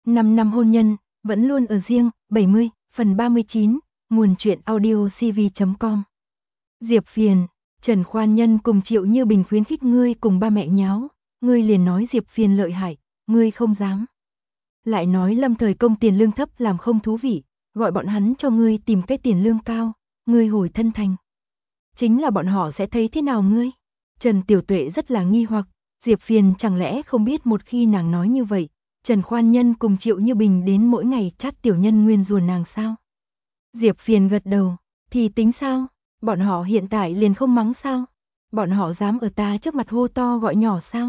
5 năm hôn nhân, vẫn luôn ở riêng, 70, phần 39, nguồn truyện audio cv.com. Diệp Phiền, Trần Khoan Nhân cùng Triệu Như Bình khuyến khích ngươi cùng ba mẹ nháo, ngươi liền nói Diệp Phiền lợi hại, ngươi không dám. Lại nói Lâm Thời Công tiền lương thấp làm không thú vị, gọi bọn hắn cho ngươi tìm cái tiền lương cao, ngươi hồi thân thành. Chính là bọn họ sẽ thấy thế nào ngươi? Trần Tiểu Tuệ rất là nghi hoặc, Diệp Phiền chẳng lẽ không biết một khi nàng nói như vậy, Trần Khoan Nhân cùng Triệu Như Bình đến mỗi ngày chát tiểu nhân nguyên rủa nàng sao? Diệp Phiền gật đầu, thì tính sao? Bọn họ hiện tại liền không mắng sao? Bọn họ dám ở ta trước mặt hô to gọi nhỏ sao?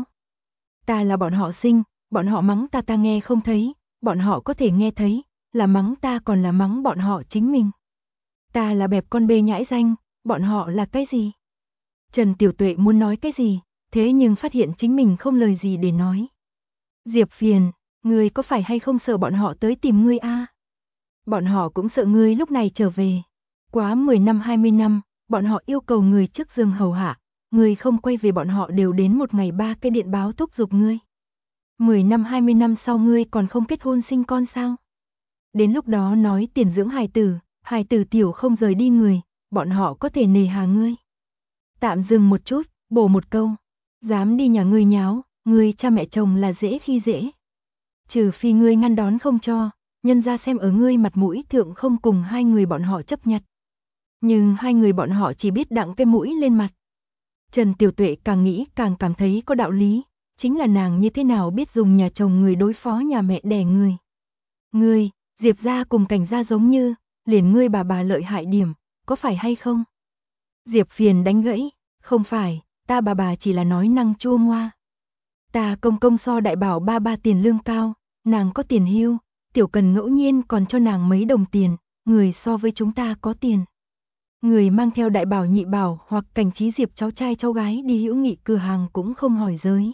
Ta là bọn họ sinh, bọn họ mắng ta ta nghe không thấy, bọn họ có thể nghe thấy, là mắng ta còn là mắng bọn họ chính mình. Ta là bẹp con bê nhãi danh, bọn họ là cái gì? Trần Tiểu Tuệ muốn nói cái gì, thế nhưng phát hiện chính mình không lời gì để nói. Diệp Phiền, ngươi có phải hay không sợ bọn họ tới tìm ngươi a? Bọn họ cũng sợ ngươi lúc này trở về. Quá 10 năm 20 năm, bọn họ yêu cầu người trước giường hầu hạ, ngươi không quay về bọn họ đều đến một ngày 3 cái điện báo thúc giục ngươi. 10 năm 20 năm sau ngươi còn không kết hôn sinh con sao? Đến lúc đó nói tiền dưỡng hài tử tiểu không rời đi người, bọn họ có thể nề hà ngươi. Tạm dừng một chút, bổ một câu, dám đi nhà ngươi nháo, ngươi cha mẹ chồng là dễ khi dễ. Trừ phi ngươi ngăn đón không cho, nhân ra xem ở ngươi mặt mũi thượng không cùng hai người bọn họ chấp nhặt. Nhưng hai người bọn họ chỉ biết đặng cái mũi lên mặt. Trần Tiểu Tuệ càng nghĩ càng cảm thấy có đạo lý, chính là nàng như thế nào biết dùng nhà chồng người đối phó nhà mẹ đẻ người. Ngươi, Diệp gia cùng Cảnh gia giống như, liền ngươi bà lợi hại điểm, có phải hay không? Diệp Phiền đánh gãy, không phải, ta bà chỉ là nói năng chua ngoa. Ta công so đại bảo ba tiền lương cao, nàng có tiền hưu, Tiểu Cần ngẫu nhiên còn cho nàng mấy đồng tiền, người so với chúng ta có tiền. Người mang theo đại bảo nhị bảo hoặc Cảnh Trí Diệp cháu trai cháu gái đi hữu nghị cửa hàng cũng không hỏi giới.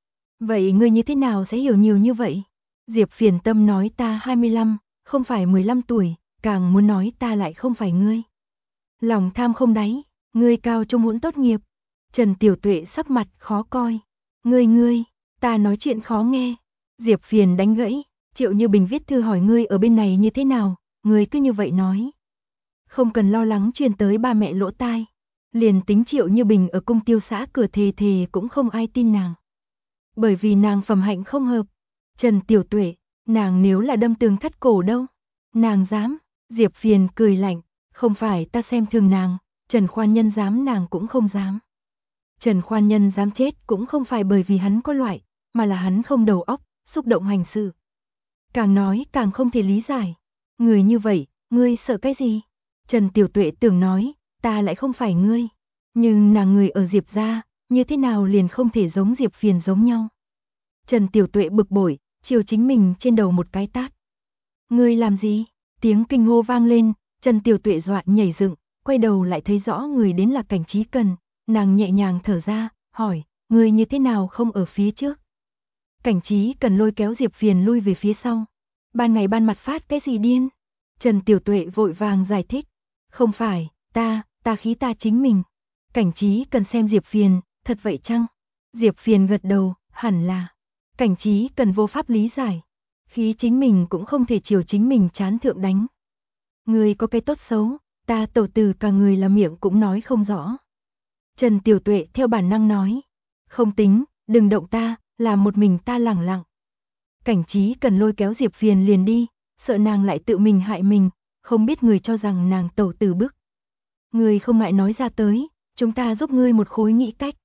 Vậy ngươi như thế nào sẽ hiểu nhiều như vậy? Diệp Phiền tâm nói ta 25, không phải 15 tuổi, càng muốn nói ta lại không phải ngươi. Lòng tham không đáy, ngươi cao trung muốn tốt nghiệp. Trần Tiểu Tuệ sắc mặt khó coi. Ngươi, ta nói chuyện khó nghe. Diệp Phiền đánh gãy, Triệu Như Bình viết thư hỏi ngươi ở bên này như thế nào, ngươi cứ như vậy nói. Không cần lo lắng truyền tới ba mẹ lỗ tai. Liền tính Triệu Như Bình ở cung tiêu xã cửa thề cũng không ai tin nàng. Bởi vì nàng phẩm hạnh không hợp. Trần Tiểu Tuệ, nàng nếu là đâm tường thắt cổ đâu? Nàng dám, Diệp Phiền cười lạnh, không phải ta xem thường nàng, Trần Khoan Nhân dám nàng cũng không dám. Trần Khoan Nhân dám chết cũng không phải bởi vì hắn có loại, mà là hắn không đầu óc, xúc động hành sự. Càng nói càng không thể lý giải. Người như vậy, ngươi sợ cái gì? Trần Tiểu Tuệ tưởng nói, ta lại không phải ngươi. Nhưng nàng người ở Diệp gia, như thế nào liền không thể giống Diệp Phiền giống nhau. Trần Tiểu Tuệ bực bội, chiều chính mình trên đầu một cái tát. Ngươi làm gì? Tiếng kinh hô vang lên, Trần Tiểu Tuệ dọa nhảy dựng, quay đầu lại thấy rõ người đến là Cảnh Trí Cần, nàng nhẹ nhàng thở ra, hỏi, ngươi như thế nào không ở phía trước? Cảnh Trí Cần lôi kéo Diệp Phiền lui về phía sau. Ban ngày ban mặt phát cái gì điên? Trần Tiểu Tuệ vội vàng giải thích, không phải, ta khí ta chính mình. Cảnh Trí Cần xem Diệp Phiền, thật vậy chăng? Diệp Phiền gật đầu, hẳn là. Cảnh Trí Cần vô pháp lý giải. Khí chính mình cũng không thể chiều chính mình chán thượng đánh. Người có cái tốt xấu, ta tẩu từ cả người là miệng cũng nói không rõ. Trần Tiểu Tuệ theo bản năng nói. Không tính, đừng động ta, làm một mình ta lẳng lặng. Cảnh Trí Cần lôi kéo Diệp Phiền liền đi, sợ nàng lại tự mình hại mình, không biết người cho rằng nàng tẩu từ bức. Người không ngại nói ra tới, chúng ta giúp ngươi một khối nghĩ cách.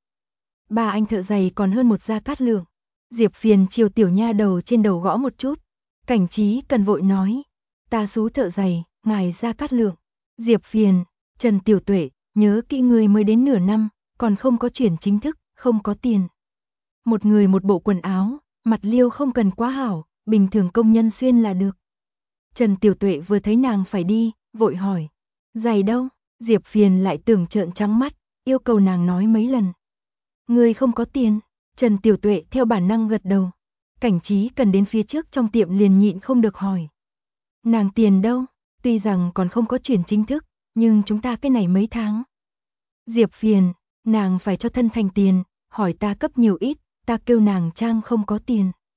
Ba anh thợ giày còn hơn một gia cát lượng. Diệp Phiền chiều tiểu nha đầu trên đầu gõ một chút. Cảnh Trí Cần vội nói, ta xú thợ giày, ngài gia cát lượng. Diệp Phiền, Trần Tiểu Tuệ, nhớ kỹ người mới đến nửa năm, còn không có chuyển chính thức, không có tiền. Một người một bộ quần áo, mặt liêu không cần quá hảo, bình thường công nhân xuyên là được. Trần Tiểu Tuệ vừa thấy nàng phải đi, vội hỏi, giày đâu? Diệp Phiền lại tưởng trợn trắng mắt, yêu cầu nàng nói mấy lần. Người không có tiền. Trần Tiểu Tuệ theo bản năng gật đầu. Cảnh Trí Cần đến phía trước trong tiệm liền nhịn không được hỏi. Nàng tiền đâu? Tuy rằng còn không có chuyển chính thức, nhưng chúng ta cái này mấy tháng. Diệp Phiền, nàng phải cho thân thành tiền, hỏi ta cấp nhiều ít, ta kêu nàng trang không có tiền.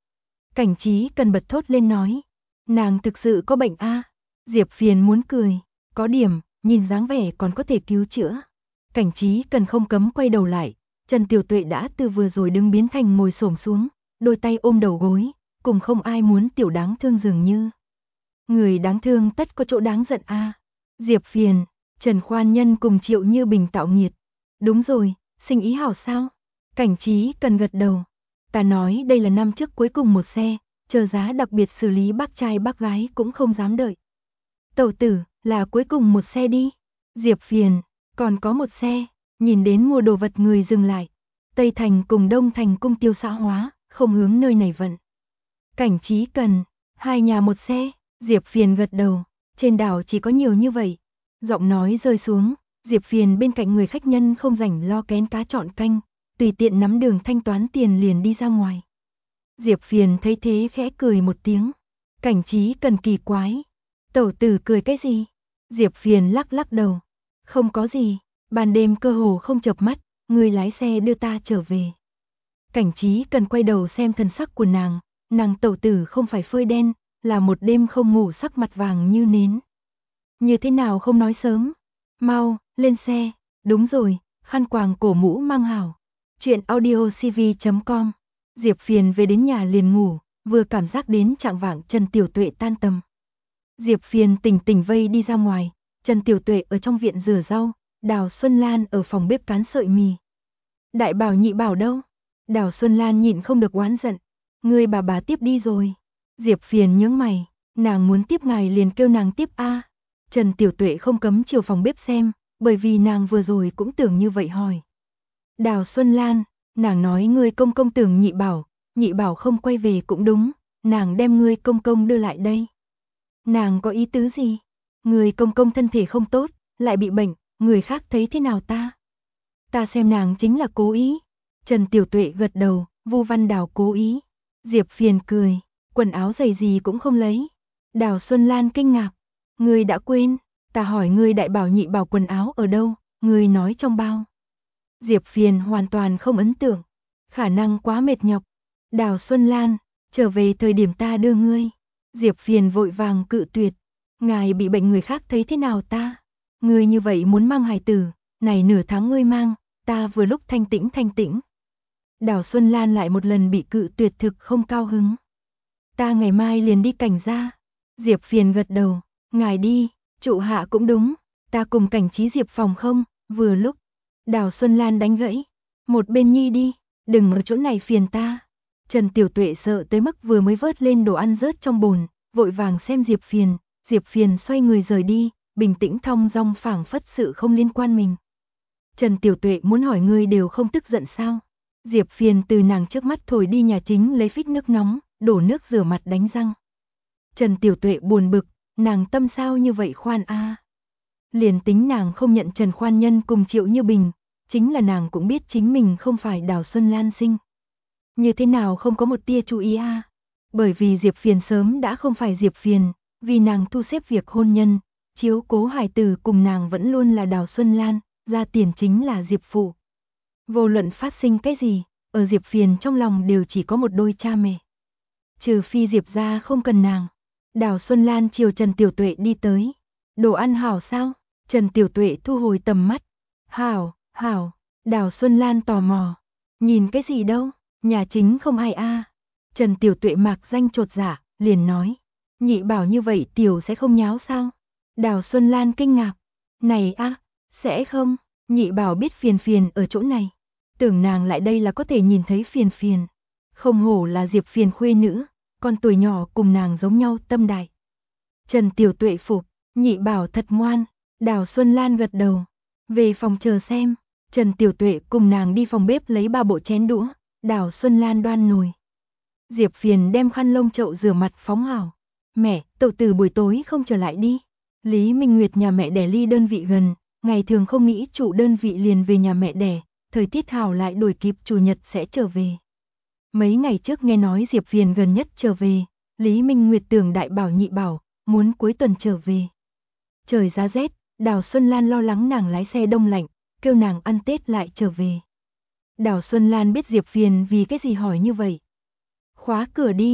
Cảnh Trí Cần bật thốt lên nói. Nàng thực sự có bệnh a? Diệp Phiền muốn cười. Có điểm, nhìn dáng vẻ còn có thể cứu chữa. Cảnh Trí Cần không cấm quay đầu lại. Trần Tiểu Tuệ đã từ vừa rồi đứng biến thành ngồi xổm xuống, đôi tay ôm đầu gối, cùng không ai muốn tiểu đáng thương dường như. Người đáng thương tất có chỗ đáng giận a. Diệp Phiền, Trần Khoan Nhân cùng Triệu Như Bình tạo nghiệt. Đúng rồi, sinh ý hảo sao? Cảnh Trí Cần gật đầu. Ta nói đây là năm trước cuối cùng một xe, chờ giá đặc biệt xử lý bác trai bác gái cũng không dám đợi. Tẩu tử, là cuối cùng một xe đi. Diệp Phiền, còn có một xe, nhìn đến mua đồ vật người dừng lại. Tây Thành cùng Đông Thành cung tiêu xã hóa, không hướng nơi này vận. Cảnh Trí Cần, hai nhà một xe. Diệp Phiền gật đầu, trên đảo chỉ có nhiều như vậy. Giọng nói rơi xuống, Diệp Phiền bên cạnh người khách nhân không rảnh lo kén cá chọn canh, tùy tiện nắm đường thanh toán tiền liền đi ra ngoài. Diệp Phiền thấy thế khẽ cười một tiếng. Cảnh Trí Cần kỳ quái. Tẩu tử cười cái gì? Diệp Phiền lắc lắc đầu. Không có gì, ban đêm cơ hồ không chợp mắt, người lái xe đưa ta trở về. Cảnh Trí Cần quay đầu xem thần sắc của nàng tẩu tử không phải phơi đen, là một đêm không ngủ sắc mặt vàng như nến. Như thế nào không nói sớm? Mau, lên xe. Đúng rồi, khăn quàng cổ mũ mang hảo. Chuyện audiocv.com. Diệp Phiền về đến nhà liền ngủ, vừa cảm giác đến trạng vạng Trần Tiểu Tuệ tan tầm. Diệp Phiền tỉnh tỉnh vây đi ra ngoài, Trần Tiểu Tuệ ở trong viện rửa rau, Đào Xuân Lan ở phòng bếp cán sợi mì. Đại bảo nhị bảo đâu? Đào Xuân Lan nhịn không được oán giận. Người bà tiếp đi rồi. Diệp Phiền nhướng mày, nàng muốn tiếp ngài liền kêu nàng tiếp a. Trần Tiểu Tuệ không cấm chiều phòng bếp xem, bởi vì nàng vừa rồi cũng tưởng như vậy hỏi. Đào Xuân Lan, nàng nói ngươi công công tưởng nhị bảo không quay về cũng đúng, nàng đem ngươi công công đưa lại đây. Nàng có ý tứ gì? Người công công thân thể không tốt, lại bị bệnh, người khác thấy thế nào ta? Ta xem nàng chính là cố ý. Trần Tiểu Tuệ gật đầu, Vu Văn Đào cố ý. Diệp Phiền cười, quần áo giày gì cũng không lấy. Đào Xuân Lan kinh ngạc, ngươi đã quên, ta hỏi ngươi đại bảo nhị bảo quần áo ở đâu, ngươi nói trong bao. Diệp Phiền hoàn toàn không ấn tượng, khả năng quá mệt nhọc. Đào Xuân Lan, trở về thời điểm ta đưa ngươi. Diệp Phiền vội vàng cự tuyệt, ngài bị bệnh người khác thấy thế nào ta? Ngươi như vậy muốn mang hài tử, này nửa tháng ngươi mang, ta vừa lúc thanh tĩnh. Đào Xuân Lan lại một lần bị cự tuyệt thực không cao hứng. Ta ngày mai liền đi Cảnh gia. Diệp Phiền gật đầu, ngài đi, trụ hạ cũng đúng, ta cùng Cảnh Trí Diệp phòng không, vừa lúc. Đào Xuân Lan đánh gãy, một bên nhi đi, đừng ở chỗ này phiền ta. Trần Tiểu Tuệ sợ tới mức vừa mới vớt lên đồ ăn rớt trong bồn, vội vàng xem Diệp Phiền xoay người rời đi, bình tĩnh thong dong phảng phất sự không liên quan mình. Trần Tiểu Tuệ muốn hỏi ngươi đều không tức giận sao? Diệp Phiền từ nàng trước mắt thổi đi nhà chính lấy phích nước nóng, đổ nước rửa mặt đánh răng. Trần Tiểu Tuệ buồn bực, nàng tâm sao như vậy khoan a. Liền tính nàng không nhận Trần Khoan Nhân cùng Triệu Như Bình, chính là nàng cũng biết chính mình không phải Đào Xuân Lan sinh. Như thế nào không có một tia chú ý a? Bởi vì Diệp Phiền sớm đã không phải Diệp Phiền, vì nàng thu xếp việc hôn nhân, chiếu cố hài tử cùng nàng vẫn luôn là Đào Xuân Lan, ra tiền chính là Diệp phụ. Vô luận phát sinh cái gì, ở Diệp Phiền trong lòng đều chỉ có một đôi cha mẹ. Trừ phi Diệp gia không cần nàng. Đào Xuân Lan chiều Trần Tiểu Tuệ đi tới. Đồ ăn hảo sao? Trần Tiểu Tuệ thu hồi tầm mắt. Hảo. Đào Xuân Lan tò mò. Nhìn cái gì đâu, nhà chính không ai a. Trần Tiểu Tuệ mạc danh chột dạ, liền nói. Nhị bảo như vậy Tiểu sẽ không nháo sao? Đào Xuân Lan kinh ngạc. Này a, sẽ không, nhị bảo biết Phiền ở chỗ này. Tưởng nàng lại đây là có thể nhìn thấy Phiền. Không hổ là Diệp Phiền khuê nữ, con tuổi nhỏ cùng nàng giống nhau tâm đại. Trần Tiểu Tuệ phục, nhị bảo thật ngoan. Đào Xuân Lan gật đầu. Về phòng chờ xem. Trần Tiểu Tuệ cùng nàng đi phòng bếp lấy 3 bộ chén đũa. Đào Xuân Lan đoan nồi. Diệp Phiền đem khăn lông chậu rửa mặt phóng hảo. Mẹ, tẩu tử buổi tối không trở lại đi. Lý Minh Nguyệt nhà mẹ đẻ ly đơn vị gần, ngày thường không nghĩ chủ đơn vị liền về nhà mẹ đẻ, thời tiết hảo lại đổi kịp chủ nhật sẽ trở về. Mấy ngày trước nghe nói Diệp Phiền gần nhất trở về, Lý Minh Nguyệt tưởng đại bảo nhị bảo, muốn cuối tuần trở về. Trời giá rét, Đào Xuân Lan lo lắng nàng lái xe đông lạnh, kêu nàng ăn Tết lại trở về. Đào Xuân Lan biết Diệp Phiền vì cái gì hỏi như vậy. Khóa cửa đi,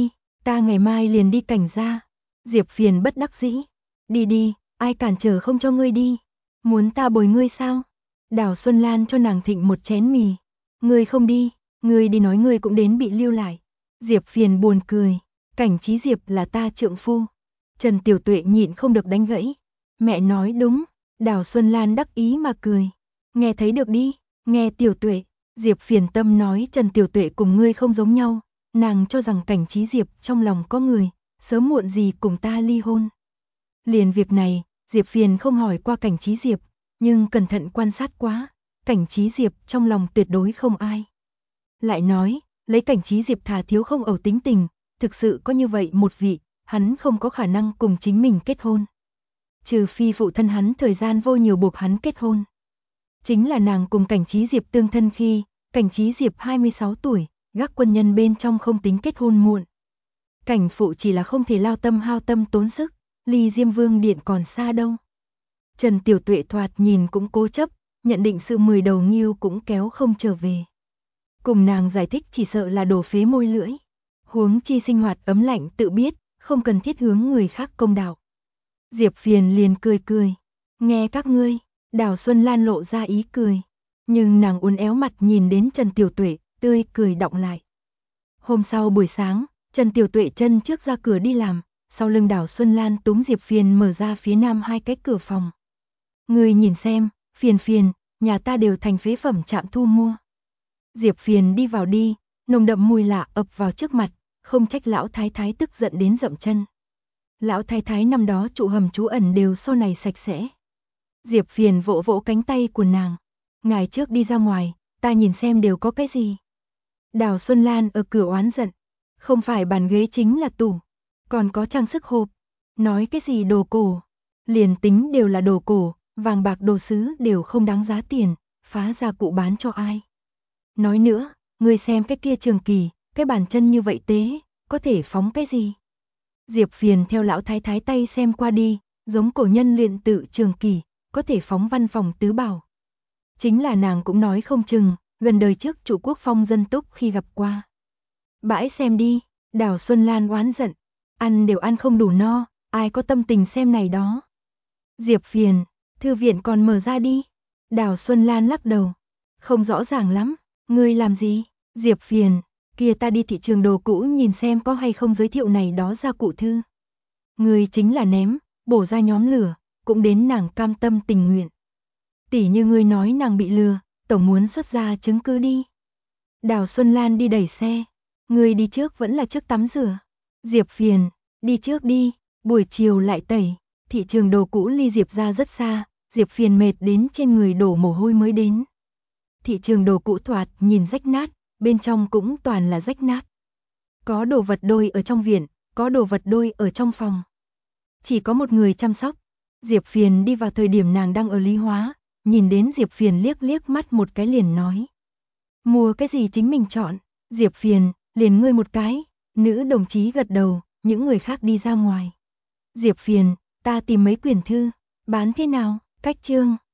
Ta ngày mai liền đi Cảnh gia. Diệp Phiền bất đắc dĩ. Đi đi, ai cản trở không cho ngươi đi. Muốn ta bồi ngươi sao? Đào Xuân Lan cho nàng thịnh một chén mì. Ngươi không đi, ngươi đi nói ngươi cũng đến bị lưu lại. Diệp Phiền buồn cười. Cảnh Chí Diệp là ta trượng phu. Trần Tiểu Tuệ nhịn không được đánh gãy. Mẹ nói đúng. Đào Xuân Lan đắc ý mà cười. Nghe thấy được đi, nghe Tiểu Tuệ. Diệp Phiền tâm nói Trần Tiểu Tuệ cùng ngươi không giống nhau. Nàng cho rằng Cảnh Chí Diệp trong lòng có người, sớm muộn gì cùng ta ly hôn. Liền việc này, Diệp Phiền không hỏi qua Cảnh Chí Diệp, nhưng cẩn thận quan sát quá, Cảnh Chí Diệp trong lòng tuyệt đối không ai. Lại nói, lấy Cảnh Chí Diệp thà thiếu không ẩu tính tình, thực sự có như vậy một vị, hắn không có khả năng cùng chính mình kết hôn. Trừ phi phụ thân hắn thời gian vô nhiều buộc hắn kết hôn. Chính là nàng cùng Cảnh Chí Diệp tương thân khi, Cảnh Chí Diệp 26 tuổi, gác quân nhân bên trong không tính kết hôn muộn. Cảnh phụ chỉ là không thể lao tâm hao tâm tốn sức, ly Diêm Vương điện còn xa đâu. Trần Tiểu Tuệ thoạt nhìn cũng cố chấp, nhận định sự 10 đầu nghiêu cũng kéo không trở về. Cùng nàng giải thích chỉ sợ là đổ phế môi lưỡi. Huống chi sinh hoạt ấm lạnh tự biết, không cần thiết hướng người khác công đạo. Diệp Phiền liền cười cười. Nghe các ngươi, Đào Xuân Lan lộ ra ý cười. Nhưng nàng uốn éo mặt nhìn đến Trần Tiểu Tuệ, tươi cười đọng lại. Hôm sau buổi sáng, Trần Tiểu Tuệ chân trước ra cửa đi làm, sau lưng Đào Xuân Lan túm Diệp Phiền mở ra phía nam 2 cái cửa phòng. Người nhìn xem, Phiền Phiền, nhà ta đều thành phế phẩm trạm thu mua. Diệp Phiền đi vào đi, nồng đậm mùi lạ ập vào trước mặt, không trách lão thái thái tức giận đến dậm chân. Lão thái thái năm đó trụ hầm trú ẩn đều sau này sạch sẽ. Diệp Phiền vỗ vỗ cánh tay của nàng. Ngày trước đi ra ngoài, ta nhìn xem đều có cái gì. Đào Xuân Lan ở cửa oán giận. Không phải bàn ghế chính là tủ. Còn có trang sức hộp. Nói cái gì đồ cổ. Liền tính đều là đồ cổ, vàng bạc đồ sứ đều không đáng giá tiền, phá ra cụ bán cho ai. Nói nữa, ngươi xem cái kia Trường Kỳ, cái bàn chân như vậy tế, có thể phóng cái gì? Diệp Phiền theo lão thái thái tay xem qua đi, giống cổ nhân luyện tự Trường Kỳ, có thể phóng văn phòng tứ bảo. Chính là nàng cũng nói không chừng, gần đời trước trụ Quốc Phong dân túc khi gặp qua. Bãi xem đi, Đào Xuân Lan oán giận, ăn đều ăn không đủ no, ai có tâm tình xem này đó. Diệp Phiền, thư viện còn mở ra đi. Đào Xuân Lan lắc đầu, không rõ ràng lắm, ngươi làm gì? Diệp Phiền, kia ta đi thị trường đồ cũ nhìn xem có hay không giới thiệu này đó ra cụ thư. Ngươi chính là ném, bổ ra nhóm lửa, cũng đến nàng cam tâm tình nguyện. Tỷ như ngươi nói nàng bị lừa, tổng muốn xuất ra chứng cứ đi. Đào Xuân Lan đi đẩy xe, ngươi đi trước vẫn là trước tắm rửa. Diệp Phiền, đi trước đi, buổi chiều lại tẩy. Thị trường đồ cũ ly Diệp ra rất xa, Diệp Phiền mệt đến trên người đổ mồ hôi mới đến. Thị trường đồ cũ thoạt nhìn rách nát, bên trong cũng toàn là rách nát. Có đồ vật đôi ở trong viện, có đồ vật đôi ở trong phòng. Chỉ có một người chăm sóc. Diệp Phiền đi vào thời điểm nàng đang ở Lý Hóa, nhìn đến Diệp Phiền liếc liếc mắt một cái liền nói. Mua cái gì chính mình chọn, Diệp Phiền, liền ngươi một cái, nữ đồng chí gật đầu, những người khác đi ra ngoài. Diệp Phiền, ta tìm mấy quyển thư, bán thế nào, cách chương.